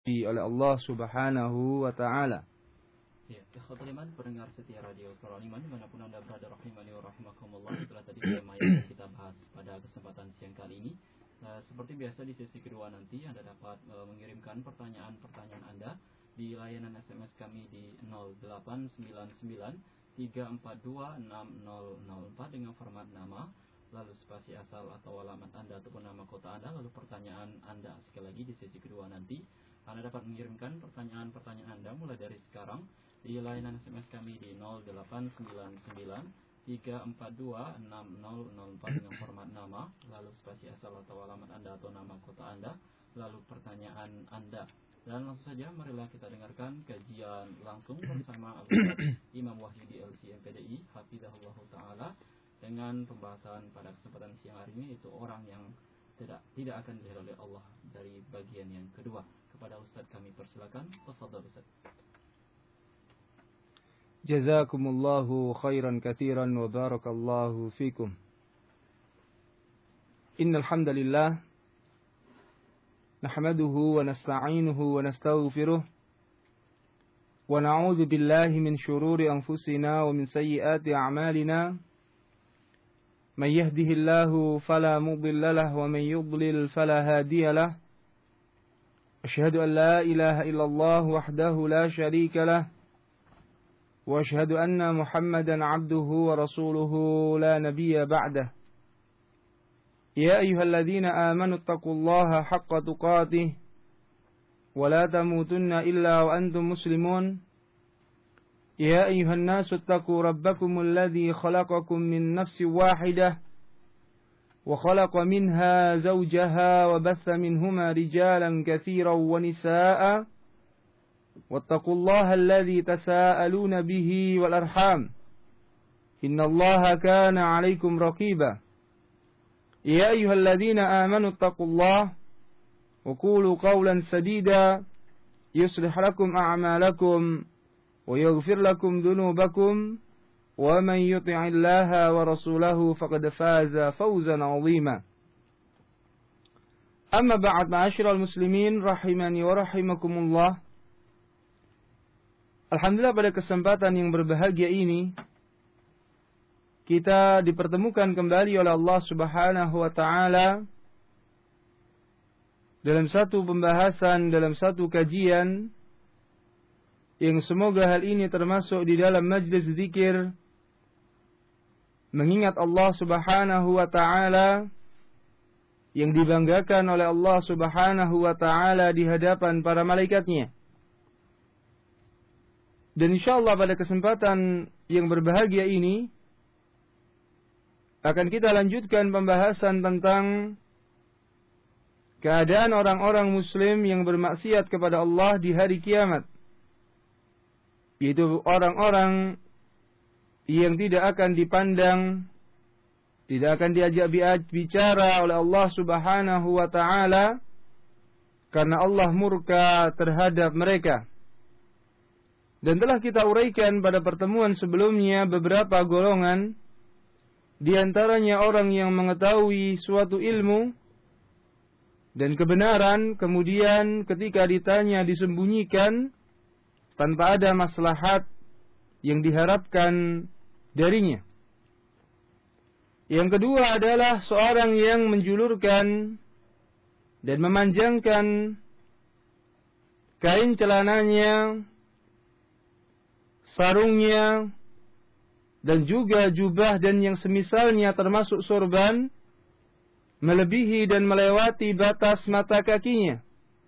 oleh Allah Subhanahu wa taala. Ya, ikhwatul iman, pendengar setia Radio Suara Iman dimanapun Anda berada, rahimani wa rahimakumullah. Itulah tadi tema yang kita bahas pada kesempatan siang kali ini. Seperti biasa di sesi kedua nanti Anda dapat mengirimkan pertanyaan-pertanyaan Anda di layanan SMS kami di 0899-342-6004 dengan format nama, lalu spasi asal atau alamat Anda ataupun nama kota Anda, lalu pertanyaan Anda. Sekali lagi di sesi kedua nanti Anda dapat mengirimkan pertanyaan-pertanyaan Anda mulai dari sekarang di layanan SMS kami di 0899-342-6004 dengan format nama, lalu spasi asal atau alamat Anda atau nama kota Anda, lalu pertanyaan Anda. Dan langsung saja marilah kita dengarkan kajian langsung bersama Imam Wahyudi LC MPDI Hafizahullah Ta'ala dengan pembahasan pada kesempatan siang hari ini, yaitu orang yang tidak akan dilihat oleh Allah, dari bagian yang kedua. Kepada Ustaz kami persilakan, tafadhal Ustaz. Jazakumullahu khairan katsiran wa barakallahu fikum. Innal hamdalillah nahmaduhu wa nasta'inuhu wa nastaghfiruh wa na'udzu billahi min shururi anfusina wa min sayyiati a'malina. Man yahdihillahu fala mudilla lahu wa man yudlil fala hadiya lahu. Asyhadu an la ilaha illallah wahdahu la syarika lahu wa asyhadu anna Muhammadan 'abduhu wa rasuluhu la nabiyya ba'dahu. Ya ayyuhalladzina amanu taqullaha haqqa tuqatih wa la tamutunna illa wa antum muslimun. Ya ayyuhan nasu taqu rabbakumul ladzi khalaqakum min nafsin wahidah wa khalaqa minha zawjaha wa batha minhuma rijalan katsiran wa nisaa'a wattaqullaha alladzi tasaaluna bihi wal arham innallaha kana 'alaykum raqiba. Ya ayyuhalladzina amanu taqullaha wa qulu qawlan sadida yuslih lakum a'malakum wa yaghfir lakum dhunubakum wa man yuti'illaha wa rasulahu faqad faza fawzan 'azima. Amma ba'd, ma'asyiral muslimin rahimani wa rahimakumullah. Alhamdulillah, pada kesempatan yang berbahagia ini kita dipertemukan kembali oleh Allah Subhanahu wa taala dalam satu pembahasan, dalam satu kajian yang semoga hal ini termasuk di dalam majlis zikir mengingat Allah Subhanahu wa taala yang dibanggakan oleh Allah Subhanahu wa taala di hadapan para malaikatnya. Dan insyaallah pada kesempatan yang berbahagia ini akan kita lanjutkan pembahasan tentang keadaan orang-orang muslim yang bermaksiat kepada Allah di hari kiamat, yaitu orang-orang yang tidak akan dipandang, tidak akan diajak bicara oleh Allah Subhanahu wa taala karena Allah murka terhadap mereka. Dan telah kita uraikan pada pertemuan sebelumnya beberapa golongan, di antaranya orang yang mengetahui suatu ilmu dan kebenaran, kemudian ketika ditanya disembunyikan tanpa ada maslahat yang diharapkan darinya. Yang kedua adalah seorang yang menjulurkan dan memanjangkan kain celananya, sarungnya, dan juga jubah dan yang semisalnya termasuk sorban, melebihi dan melewati batas mata kakinya.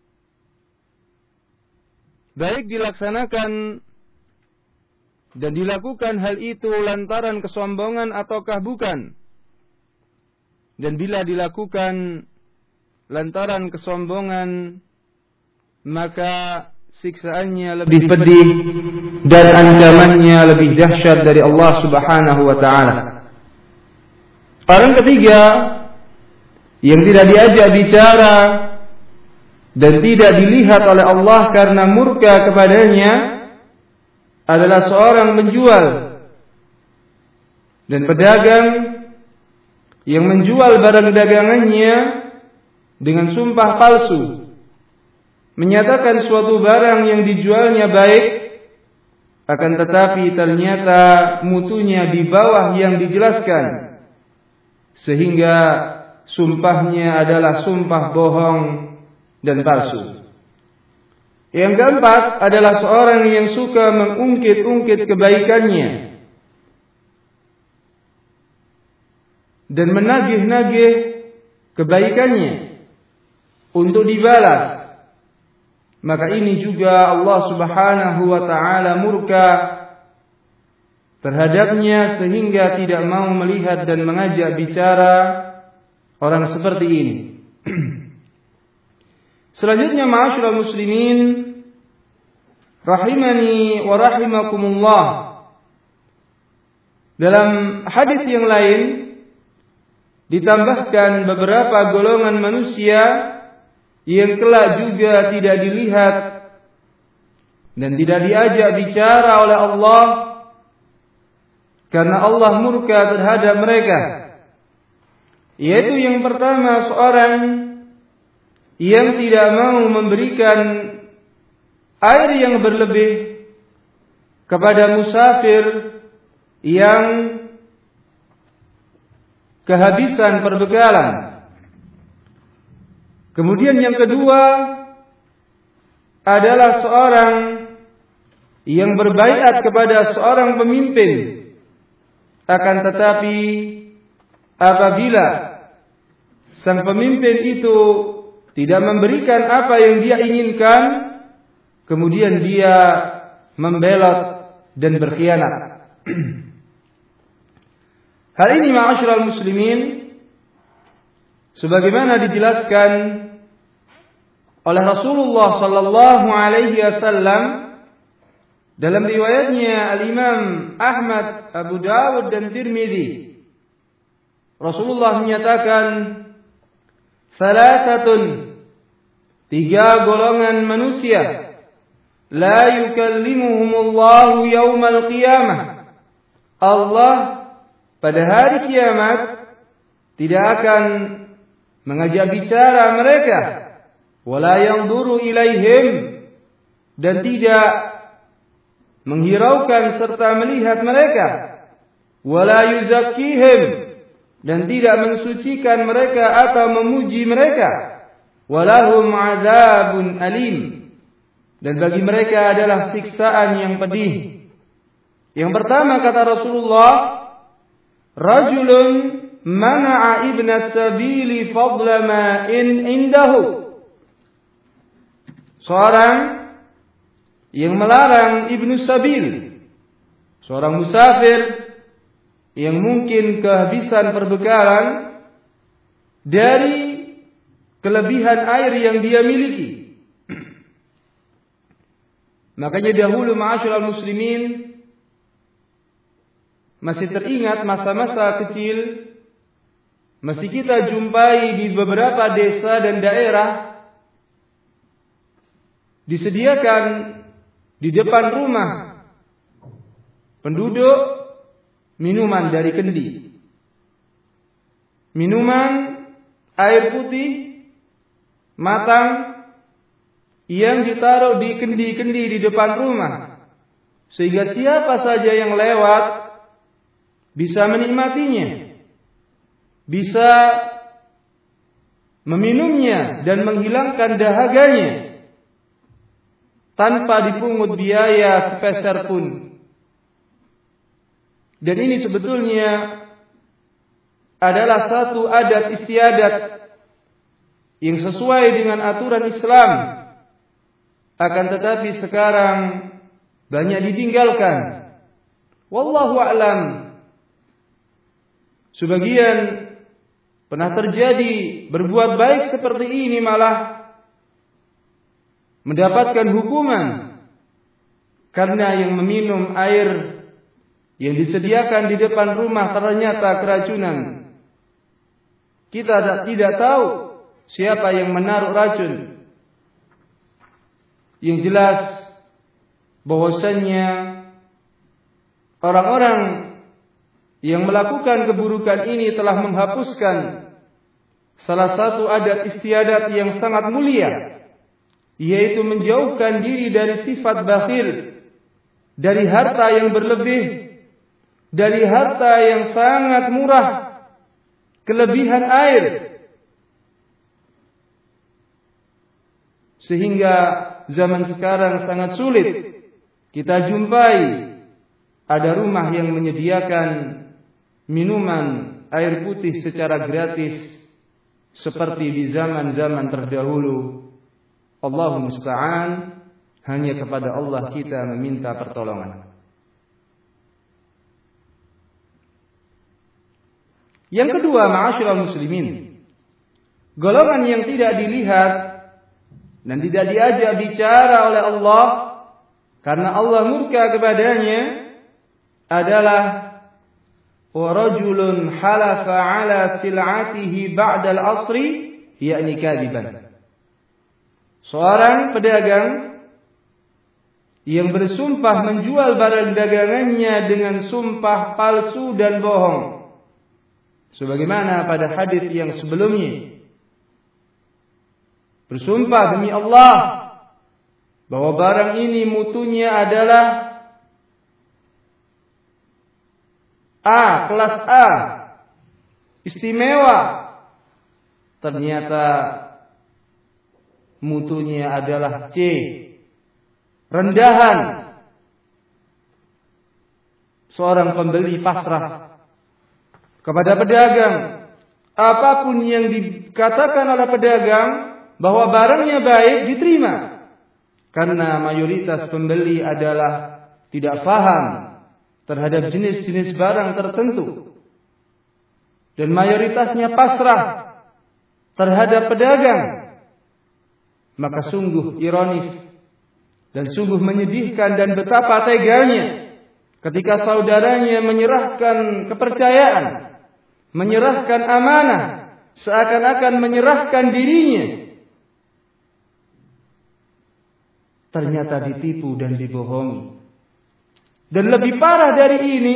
Baik dilaksanakan dan dilakukan hal itu lantaran kesombongan ataukah bukan. Dan bila dilakukan lantaran kesombongan, maka siksaannya lebih pedih dan ancamannya lebih dahsyat dari Allah Subhanahu wa taala. Orang ketiga yang tidak diajak bicara dan tidak dilihat oleh Allah karena murka kepadanya adalah seorang penjual dan pedagang yang menjual barang dagangannya dengan sumpah palsu, menyatakan suatu barang yang dijualnya baik, akan tetapi ternyata mutunya di bawah yang dijelaskan, sehingga sumpahnya adalah sumpah bohong dan palsu. Yang keempat adalah seorang yang suka mengungkit-ungkit kebaikannya dan menagih-nagih kebaikannya untuk dibalas. Maka ini juga Allah Subhanahu wa ta'ala murka terhadapnya sehingga tidak mau melihat dan mengajak bicara orang seperti ini. Selanjutnya, ma'asyiral muslimin rahimani wa rahimakumullah, dalam hadis yang lain ditambahkan beberapa golongan manusia yang kelak juga tidak dilihat dan tidak diajak bicara oleh Allah karena Allah murka terhadap mereka. Yaitu yang pertama, seorang yang tidak mau memberikan air yang berlebih kepada musafir yang kehabisan perbekalan. Kemudian yang kedua adalah seorang yang berbaiat kepada seorang pemimpin, akan tetapi apabila sang pemimpin itu tidak memberikan apa yang dia inginkan, kemudian dia membelot dan berkhianat. Hal ini ma'asyiral muslimin sebagaimana dijelaskan oleh Rasulullah sallallahu alaihi wasallam dalam riwayatnya Al-Imam Ahmad, Abu Dawud dan Tirmidzi. Rasulullah menyatakan, "Salatatun," 3 golongan manusia, "la yukallimuhumullahu yaumal qiyamah." Allah pada hari kiamat tidak akan mengajak bicara mereka, wala yanzuru ilaihim, dan tidak menghiraukan serta melihat mereka, wala yuzakkihim, dan tidak mensucikan mereka atau memuji mereka, walahum azabun alim, dan bagi mereka adalah siksaan yang pedih. Yang pertama kata Rasulullah, rajulun mana'a ibna sabili fadla ma'in indahu. Seorang yang melarang ibnu sabil, seorang musafir yang mungkin kehabisan perbekalan dari kelebihan air yang dia miliki. Makanya dahulu ma'asyiral muslimin masih teringat masa-masa kecil, masih kita jumpai di beberapa desa dan daerah disediakan di depan rumah penduduk minuman dari kendi. Minuman air putih matang yang ditaruh di kendi-kendi di depan rumah, sehingga siapa saja yang lewat bisa menikmatinya, bisa meminumnya dan menghilangkan dahaganya tanpa dipungut biaya sepeser pun. Dan ini sebetulnya adalah satu adat istiadat yang sesuai dengan aturan Islam, akan tetapi sekarang banyak ditinggalkan. Wallahu a'lam. Sebagian pernah terjadi berbuat baik seperti ini malah mendapatkan hukuman karena yang meminum air yang disediakan di depan rumah ternyata keracunan. Kita tidak tahu siapa yang menaruh racun. Yang jelas bahwasannya orang-orang yang melakukan keburukan ini telah menghapuskan salah satu adat istiadat yang sangat mulia, yaitu menjauhkan diri dari sifat bakhil, dari harta yang berlebih, dari harta yang sangat murah, kelebihan air, sehingga zaman sekarang sangat sulit kita jumpai ada rumah yang menyediakan minuman air putih secara gratis seperti di zaman-zaman terdahulu. Allahumma musta'an, hanya kepada Allah kita meminta pertolongan. Yang kedua, ma'asyiral muslimin, golongan yang tidak dilihat dan tidak diajak bicara oleh Allah karena Allah murka kepadanya adalah wa rajulun halafa ala sil'atihi ba'da al-'asri yakni kadiban. Seorang pedagang yang bersumpah menjual barang dagangannya dengan sumpah palsu dan bohong. Sebagaimana pada hadis yang sebelumnya. Bersumpah demi Allah bahwa barang ini mutunya adalah A, kelas A, istimewa. Ternyata mutunya adalah C, rendahan. Seorang pembeli pasrah kepada pedagang. Apapun yang dikatakan oleh pedagang bahwa barangnya baik diterima. Karena mayoritas pembeli adalah tidak paham terhadap jenis-jenis barang tertentu. Dan mayoritasnya pasrah terhadap pedagang. Maka sungguh ironis dan sungguh menyedihkan dan betapa teganya ketika saudaranya menyerahkan kepercayaan, menyerahkan amanah, seakan-akan menyerahkan dirinya. Ternyata ditipu dan dibohongi. Dan lebih parah dari ini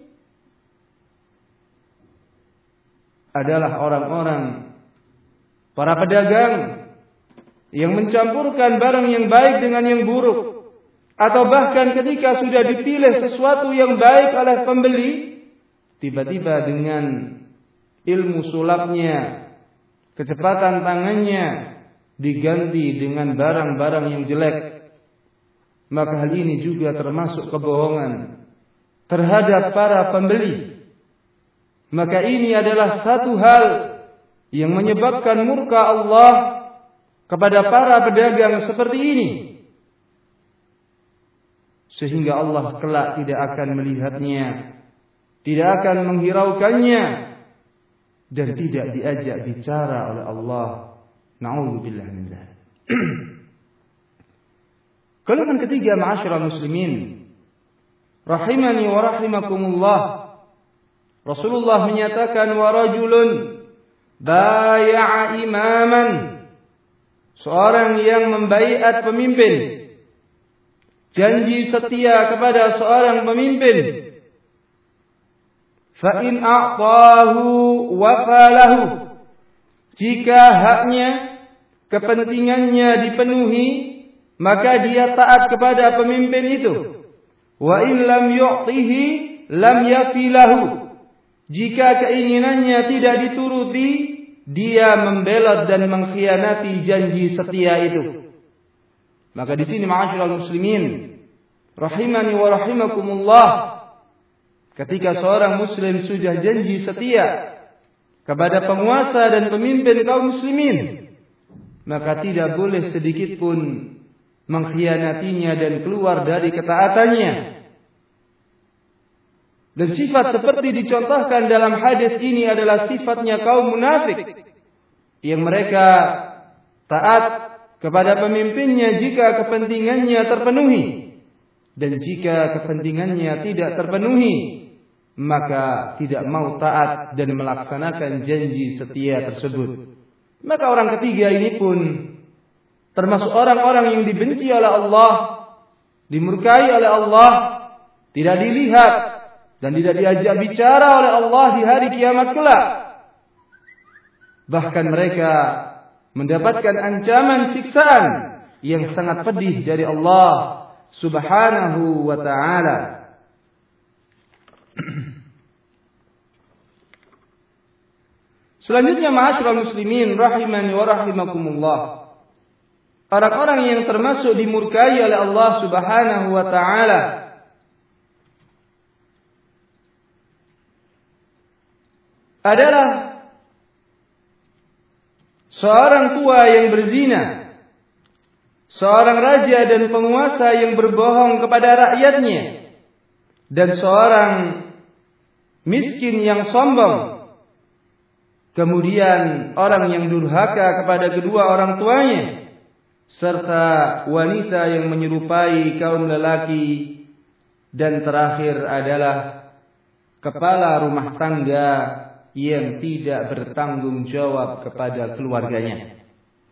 adalah orang-orang, para pedagang yang mencampurkan barang yang baik dengan yang buruk. Atau bahkan ketika sudah dipilih sesuatu yang baik oleh pembeli, tiba-tiba dengan ilmu sulapnya, kecepatan tangannya, diganti dengan barang-barang yang jelek. Maka hal ini juga termasuk kebohongan terhadap para pembeli. Maka ini adalah satu hal yang menyebabkan murka Allah kepada para pedagang seperti ini. Sehingga Allah kelak tidak akan melihatnya, tidak akan menghiraukannya, dan tidak diajak bicara oleh Allah. Na'udzubillah min dzalik. Golongan ketiga, ma'asyiral muslimin, rahimani wa rahimakumullah. Rasulullah menyatakan wa rajulun baya'a imaman, seorang yang membaiat pemimpin, janji setia kepada seorang pemimpin. Fa in a'tahu wafalahu, jika haknya, kepentingannya dipenuhi, maka dia taat kepada pemimpin itu. Wa in lam yu'tihi lam yafilahu, jika keinginannya tidak dituruti, dia membelot dan mengkhianati janji setia itu. Maka di sini ma'asyiral muslimin, rahimani wa rahimakumullah, ketika seorang muslim sudah janji setia kepada penguasa dan pemimpin kaum muslimin, maka tidak boleh sedikit pun mengkhianatinya dan keluar dari ketaatannya. Dan sifat seperti dicontohkan dalam hadis ini adalah sifatnya kaum munafik, yang mereka taat kepada pemimpinnya jika kepentingannya terpenuhi, dan jika kepentingannya tidak terpenuhi, maka tidak mau taat dan melaksanakan janji setia tersebut. Maka orang ketiga ini pun termasuk orang-orang yang dibenci oleh Allah, dimurkai oleh Allah, tidak dilihat dan tidak diajak bicara oleh Allah di hari kiamat kelak. Bahkan mereka mendapatkan ancaman siksaan yang sangat pedih dari Allah Subhanahu wa ta'ala. Selanjutnya, ma'asyiral muslimin rahimani wa rahimakumullah, orang-orang yang termasuk dimurkai oleh Allah Subhanahu wa ta'ala adalah seorang tua yang berzina, seorang raja dan penguasa yang berbohong kepada rakyatnya, dan seorang miskin yang sombong. Kemudian orang yang durhaka kepada kedua orang tuanya, serta wanita yang menyerupai kaum lelaki, dan terakhir adalah kepala rumah tangga yang tidak bertanggung jawab kepada keluarganya.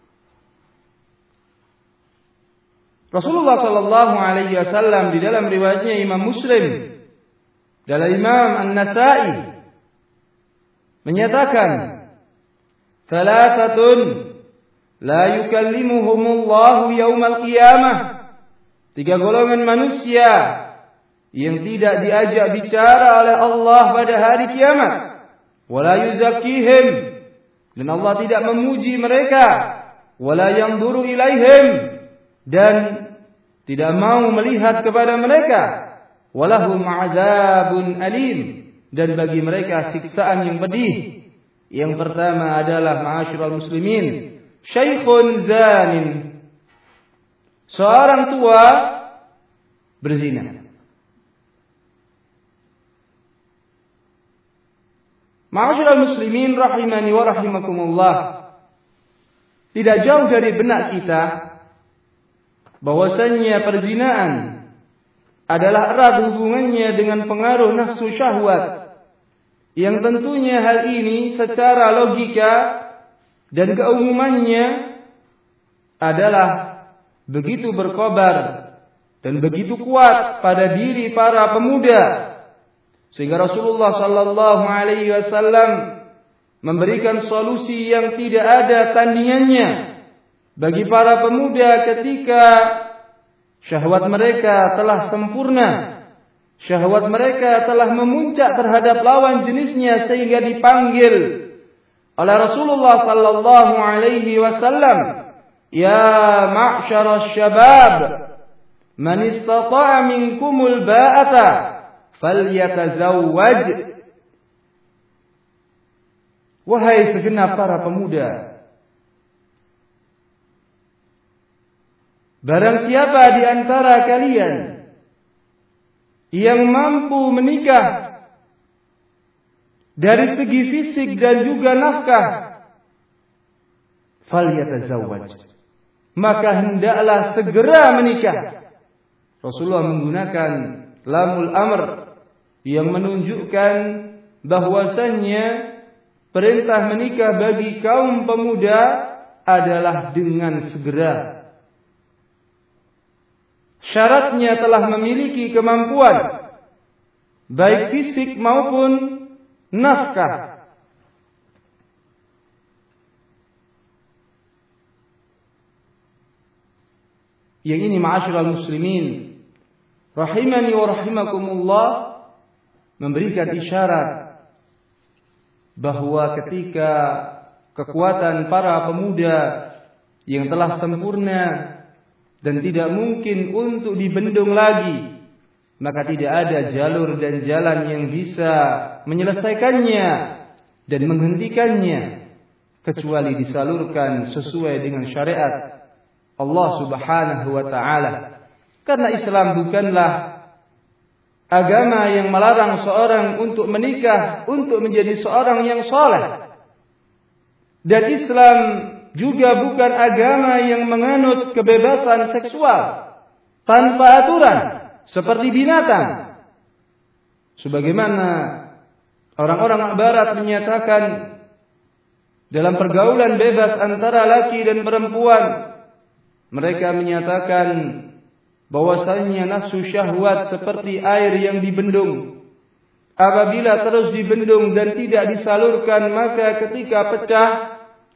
Rasulullah sallallahu alaihi wasallam di dalam riwayatnya Imam Muslim, dalam Imam An-Nasa'i, menyatakan, "Thalathatun la yukallimuhumullahu yaumal qiyamah." 3 golongan manusia yang tidak diajak bicara oleh Allah pada hari kiamat. Wala yuzakkihim, dan Allah tidak memuji mereka. Wala yanzuru ilaihim, dan tidak mau melihat kepada mereka. Walahum azabun alim, dan bagi mereka siksaan yang pedih. Yang pertama adalah ma'asyiral muslimin, syaikhun zanin, seorang tua berzina. Ma'asyiral muslimin rahimani wa rahimakumullah, tidak jauh dari benak kita bahwasannya perzinaan adalah erat hubungannya dengan pengaruh nafsu syahwat, yang tentunya hal ini secara logika dan keumumannya adalah begitu berkobar dan begitu kuat pada diri para pemuda, sehingga Rasulullah sallallahu alaihi wasallam memberikan solusi yang tidak ada tandingannya bagi para pemuda ketika syahwat mereka telah sempurna, syahwat mereka telah memuncak terhadap lawan jenisnya sehingga dipanggil oleh Rasulullah sallallahu alaihi wasallam, "Ya ma'syaras syabab, man istata'a minkumul ba'ata falyatazawwaj." Wahai segenap para pemuda, barang siapa di antara kalian yang mampu menikah dari segi fisik dan juga nafkah, falyatazawwaj, maka hendaklah segera menikah. Rasulullah menggunakan lamul amr yang menunjukkan bahwasannya perintah menikah bagi kaum pemuda adalah dengan segera. Syaratnya telah memiliki kemampuan baik fisik maupun nafkah. Yang ini ma'asyiral muslimin rahimani wa rahimakumullah memberikan isyarat bahwa ketika kekuatan para pemuda yang telah sempurna dan tidak mungkin untuk dibendung lagi, maka tidak ada jalur dan jalan yang bisa menyelesaikannya dan menghentikannya kecuali disalurkan sesuai dengan syariat Allah Subhanahu wa ta'ala. Karena Islam bukanlah agama yang melarang seorang untuk menikah untuk menjadi seorang yang saleh. Dan Islam juga bukan agama yang menganut kebebasan seksual tanpa aturan seperti binatang. Sebagaimana orang-orang barat menyatakan dalam pergaulan bebas antara laki dan perempuan, mereka menyatakan bahwasanya nafsu syahwat seperti air yang dibendung. Apabila terus dibendung dan tidak disalurkan, maka ketika pecah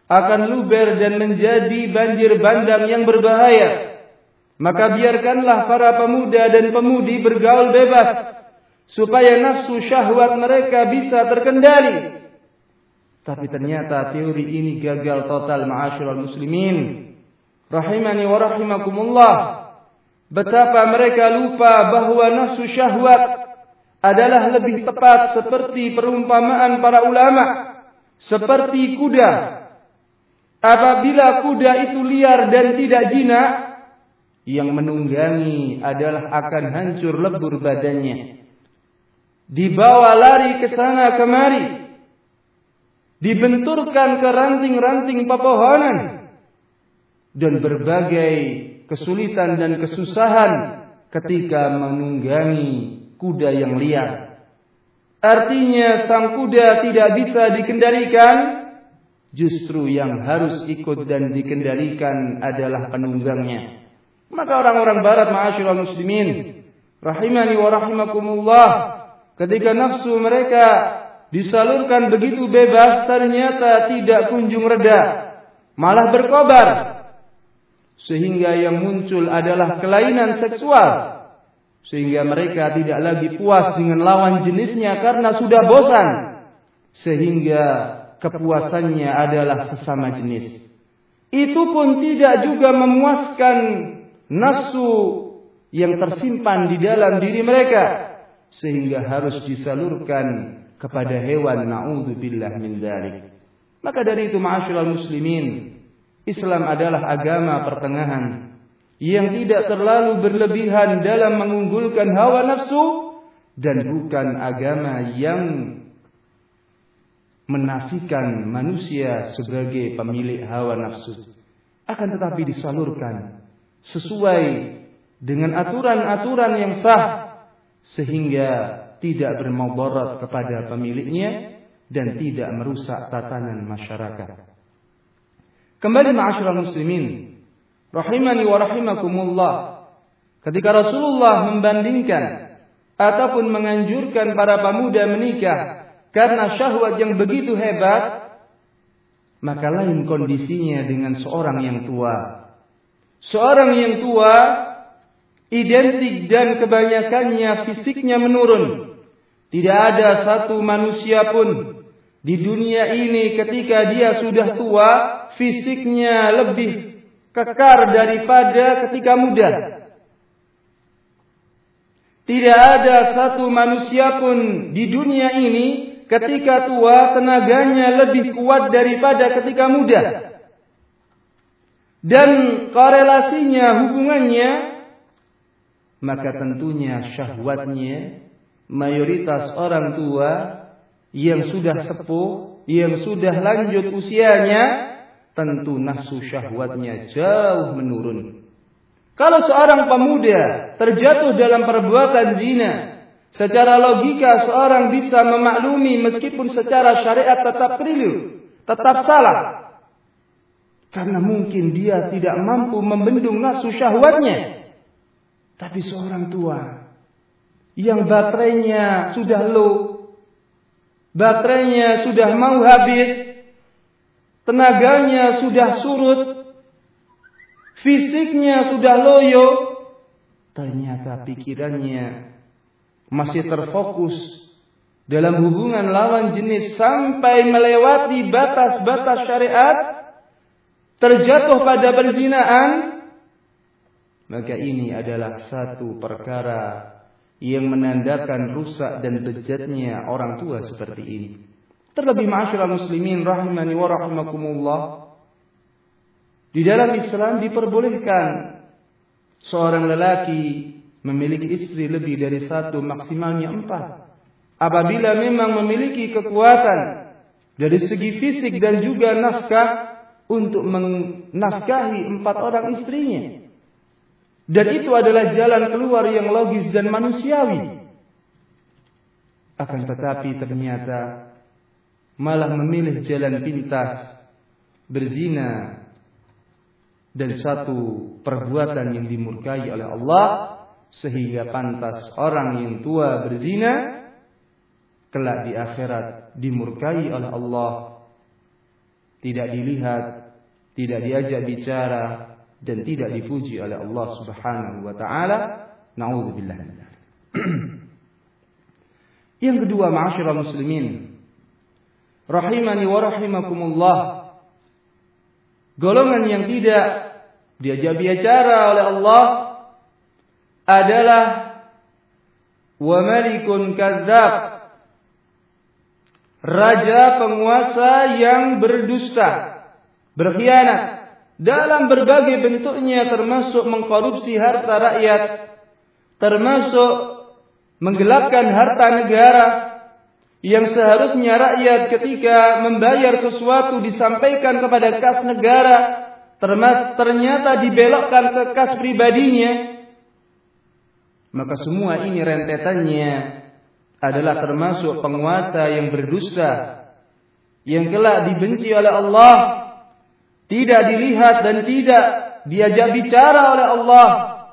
akan luber dan menjadi banjir bandang yang berbahaya. Maka biarkanlah para pemuda dan pemudi bergaul bebas, supaya nafsu syahwat mereka bisa terkendali. Tapi ternyata teori ini gagal total, ma'asyiral muslimin. Rahimani wa rahimakumullah. Betapa mereka lupa bahwa nafsu syahwat adalah lebih tepat seperti perumpamaan para ulama, seperti kuda. Apabila kuda itu liar dan tidak jinak, yang menunggangi adalah akan hancur lebur badannya. Dibawa lari ke sana kemari, dibenturkan ke ranting-ranting pepohonan, dan berbagai kesulitan dan kesusahan ketika menunggangi kuda yang liar. Artinya sang kuda tidak bisa dikendalikan, justru yang harus ikut dan dikendalikan adalah penunggangnya. Maka orang-orang barat, ma'asyiral muslimin, rahimani wa rahimakumullah, ketika nafsu mereka disalurkan begitu bebas, ternyata tidak kunjung reda, malah berkobar. Sehingga yang muncul adalah kelainan seksual. Sehingga mereka tidak lagi puas dengan lawan jenisnya karena sudah bosan. Sehingga kepuasannya adalah sesama jenis. Itu pun tidak juga memuaskan nafsu yang tersimpan di dalam diri mereka, sehingga harus disalurkan kepada hewan. Na'udzubillah min dzalik. Maka dari itu, ma'asyiral muslimin, Islam adalah agama pertengahan yang tidak terlalu berlebihan dalam mengunggulkan hawa nafsu, dan bukan agama yang menafikan manusia sebagai pemilik hawa nafsu. Akan tetapi disalurkan sesuai dengan aturan-aturan yang sah, sehingga tidak bermudarat kepada pemiliknya dan tidak merusak tatanan masyarakat. Kembali, ma'asyiral muslimin, rahimani wa rahimakumullah, ketika Rasulullah membandingkan ataupun menganjurkan para pemuda menikah karena syahwat yang begitu hebat, maka lain kondisinya dengan seorang yang tua. Seorang yang tua identik dan kebanyakannya fisiknya menurun. Tidak ada satu manusia pun di dunia ini ketika dia sudah tua, fisiknya lebih kekar daripada ketika muda. Tidak ada satu manusia pun di dunia ini ketika tua tenaganya lebih kuat daripada ketika muda. Dan korelasinya, hubungannya, maka tentunya syahwatnya, mayoritas orang tua yang sudah sepuh, yang sudah lanjut usianya, tentu nafsu syahwatnya jauh menurun. Kalau seorang pemuda terjatuh dalam perbuatan zina, secara logika seorang bisa memaklumi meskipun secara syariat tetap keliru, tetap salah. Karena mungkin dia tidak mampu membendung nafsu syahwatnya. Tapi seorang tua yang baterainya sudah low, baterainya sudah mau habis, tenaganya sudah surut, fisiknya sudah loyo, ternyata pikirannya masih terfokus dalam hubungan lawan jenis sampai melewati batas-batas syariat, terjatuh pada perzinaan, maka ini adalah satu perkara yang menandakan rusak dan bejatnya orang tua seperti ini. Terlebih, ma'asyiral muslimin rahimani wa rahimakumullah, di dalam Islam diperbolehkan seorang lelaki memiliki istri lebih dari satu, maksimalnya 4. Apabila memang memiliki kekuatan dari segi fisik dan juga nafkah untuk menafkahi 4 orang istrinya. Dan itu adalah jalan keluar yang logis dan manusiawi. Akan tetapi ternyata malah memilih jalan pintas, berzina, dan satu perbuatan yang dimurkai oleh Allah, sehingga pantas orang yang tua berzina kelak di akhirat dimurkai oleh Allah. tidak dilihat, tidak diajak bicara, dan tidak dipuji oleh Allah Subhanahu wa taala. Na'udzubillah. Yang kedua, ma'asyiral muslimin, rahimani wa rahimakumullah, golongan yang tidak diajak bicara oleh Allah adalah wa malikun kadzdzab, raja penguasa yang berdusta, berkhianat dalam berbagai bentuknya, termasuk mengkorupsi harta rakyat, termasuk menggelapkan harta negara, yang seharusnya rakyat ketika membayar sesuatu disampaikan kepada kas negara, ternyata dibelokkan ke kas pribadinya. Maka semua ini rentetannya adalah termasuk penguasa yang berdusta, yang kelak dibenci oleh Allah, tidak dilihat dan tidak diajak bicara oleh Allah,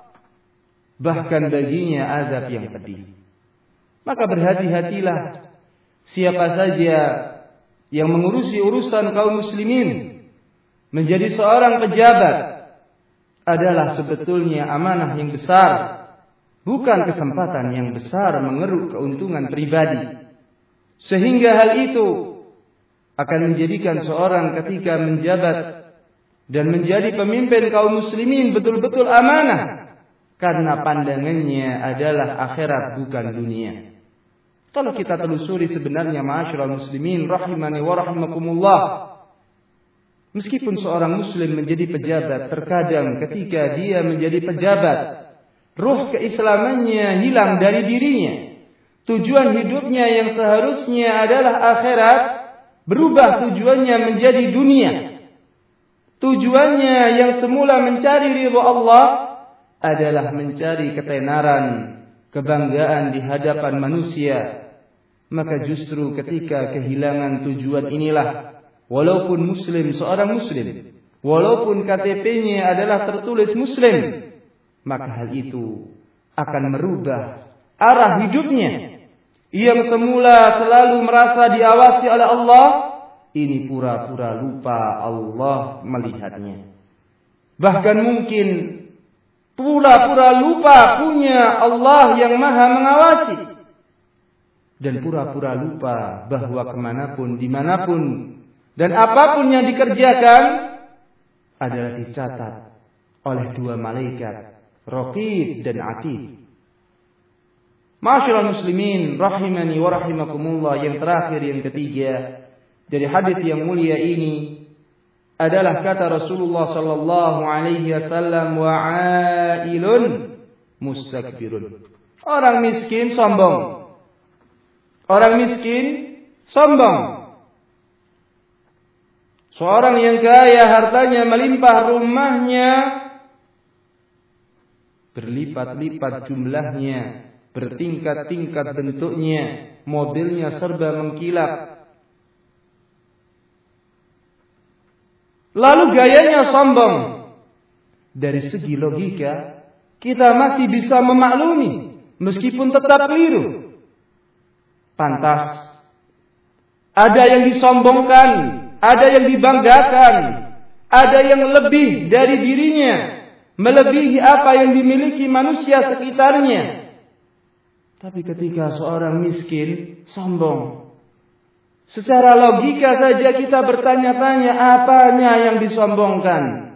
bahkan baginya azab yang pedih. Maka berhati-hatilah siapa saja yang mengurusi urusan kaum muslimin. Menjadi seorang pejabat adalah sebetulnya amanah yang besar, bukan kesempatan yang besar mengeruk keuntungan pribadi. Sehingga hal itu akan menjadikan seorang ketika menjabat dan menjadi pemimpin kaum muslimin betul-betul amanah, karena pandangannya adalah akhirat bukan dunia. Kalau kita telusuri sebenarnya ma'asyiral muslimin rahimani wa rahimakumullah, meskipun seorang muslim menjadi pejabat, terkadang ketika dia menjadi pejabat, ruh keislamannya hilang dari dirinya. Tujuan hidupnya yang seharusnya adalah akhirat, berubah tujuannya menjadi dunia. Tujuannya yang semula mencari ridha Allah adalah mencari ketenaran, kebanggaan di hadapan manusia. Maka justru ketika kehilangan tujuan inilah, walaupun muslim, seorang muslim, walaupun KTP-nya adalah tertulis muslim, maka hal itu akan merubah arah hidupnya. Yang semula selalu merasa diawasi oleh Allah, ini pura-pura lupa Allah melihatnya. Bahkan mungkin pura-pura lupa punya Allah yang maha mengawasi. Dan pura-pura lupa bahwa kemanapun, dimanapun, dan apapun yang dikerjakan adalah dicatat oleh dua malaikat, Raqib dan Atid. Ma'asyiral muslimin rahimani wa rahimakumullah, yang terakhir, yang ketiga dari hadis yang mulia ini adalah kata Rasulullah sallallahu alaihi wasallam, wa ailun mustakbirun. Orang miskin sombong. Orang miskin sombong. Seorang yang kaya, hartanya melimpah, rumahnya berlipat-lipat jumlahnya, bertingkat-tingkat bentuknya, mobilnya serba mengkilap, lalu gayanya sombong. Dari segi logika kita masih bisa memaklumi, meskipun tetap keliru. Pantas ada yang disombongkan, ada yang dibanggakan, ada yang lebih dari dirinya, melebihi apa yang dimiliki manusia sekitarnya. Tapi ketika seorang miskin sombong, secara logika saja kita bertanya-tanya, apanya yang disombongkan?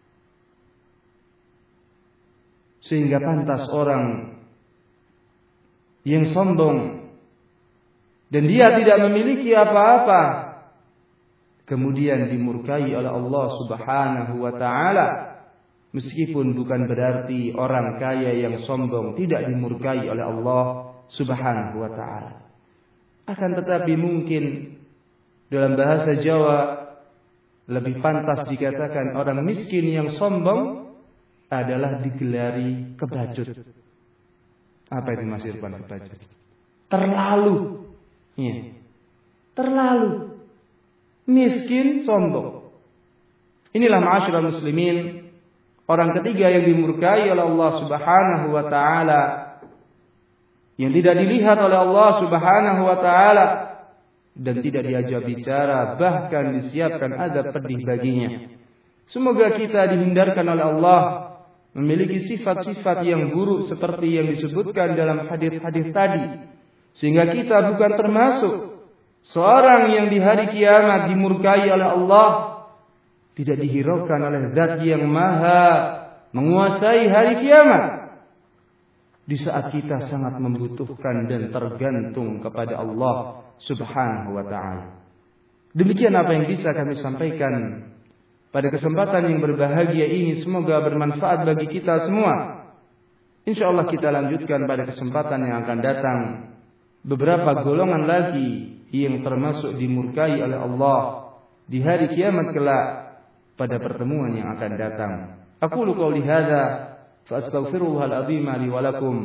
Sehingga pantas orang yang sombong dan dia tidak memiliki apa-apa, kemudian dimurkai oleh Allah Subhanahu wa taala. Meskipun bukan berarti orang kaya yang sombong tidak dimurkai oleh Allah Subhanahu wa taala. Akan tetapi mungkin dalam bahasa Jawa lebih pantas dikatakan orang miskin yang sombong adalah digelari kebacut. Apa itu Mas Irfan, kebacut? Terlalu. Ya. Terlalu miskin sombong. Inilah ma'asyiral muslimin, orang ketiga yang dimurkai oleh Allah Subhanahu wa taala, yang tidak dilihat oleh Allah Subhanahu wa taala, dan tidak diajak bicara, bahkan disiapkan azab pedih baginya. Semoga kita dihindarkan oleh Allah memiliki sifat-sifat yang buruk seperti yang disebutkan dalam hadis-hadis tadi, sehingga kita bukan termasuk seorang yang di hari kiamat dimurkai oleh Allah, tidak dihiraukan oleh Zat yang maha menguasai hari kiamat, di saat kita sangat membutuhkan dan tergantung kepada Allah Subhanahu wa ta'ala. Demikian apa yang bisa kami sampaikan pada kesempatan yang berbahagia ini. Semoga bermanfaat bagi kita semua. InsyaAllah kita lanjutkan pada kesempatan yang akan datang. Beberapa golongan lagi yang termasuk dimurkai oleh Allah di hari kiamat kelak pada pertemuan yang akan datang. Aqulu qawli hadza فأستغفرها العظيم لي ولكم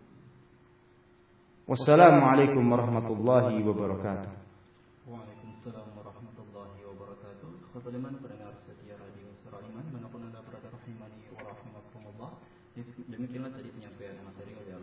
والسلام عليكم ورحمة الله وبركاته. Waalaikumsalam warahmatullahi wabarakatuh. Khotoliman pendengar setia Radio Suara Iman, manapun Anda berada rahimani wa rahimakumullah. Demikianlah tadi penyampaian materi